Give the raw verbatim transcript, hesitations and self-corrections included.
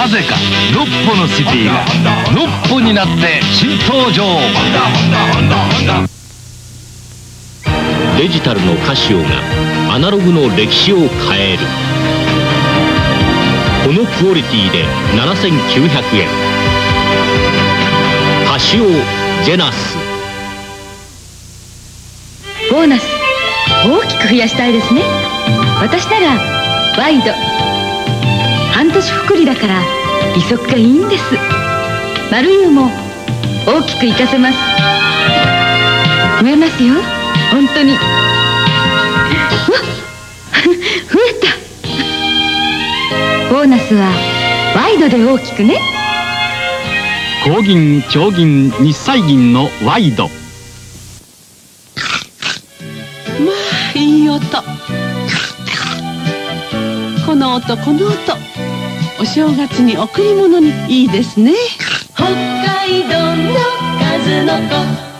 なぜかノッポのシティがノッポになって新登場。 デジタルのカシオがアナログの歴史を変える。このクオリティでななせんきゅうひゃくえん。カシオジェナス。 ボーナス大きく増やしたいですね。私ならワイド。半年福利だから利息がいいんです。マルユーも大きく活かせます。増えますよ、本当に。うわっ増えた。ボーナスはワイドで大きくね。 高銀長銀日債銀のワイド。 まあいい音。この音この音、お正月に贈り物にいいですね。 北海道の数の子。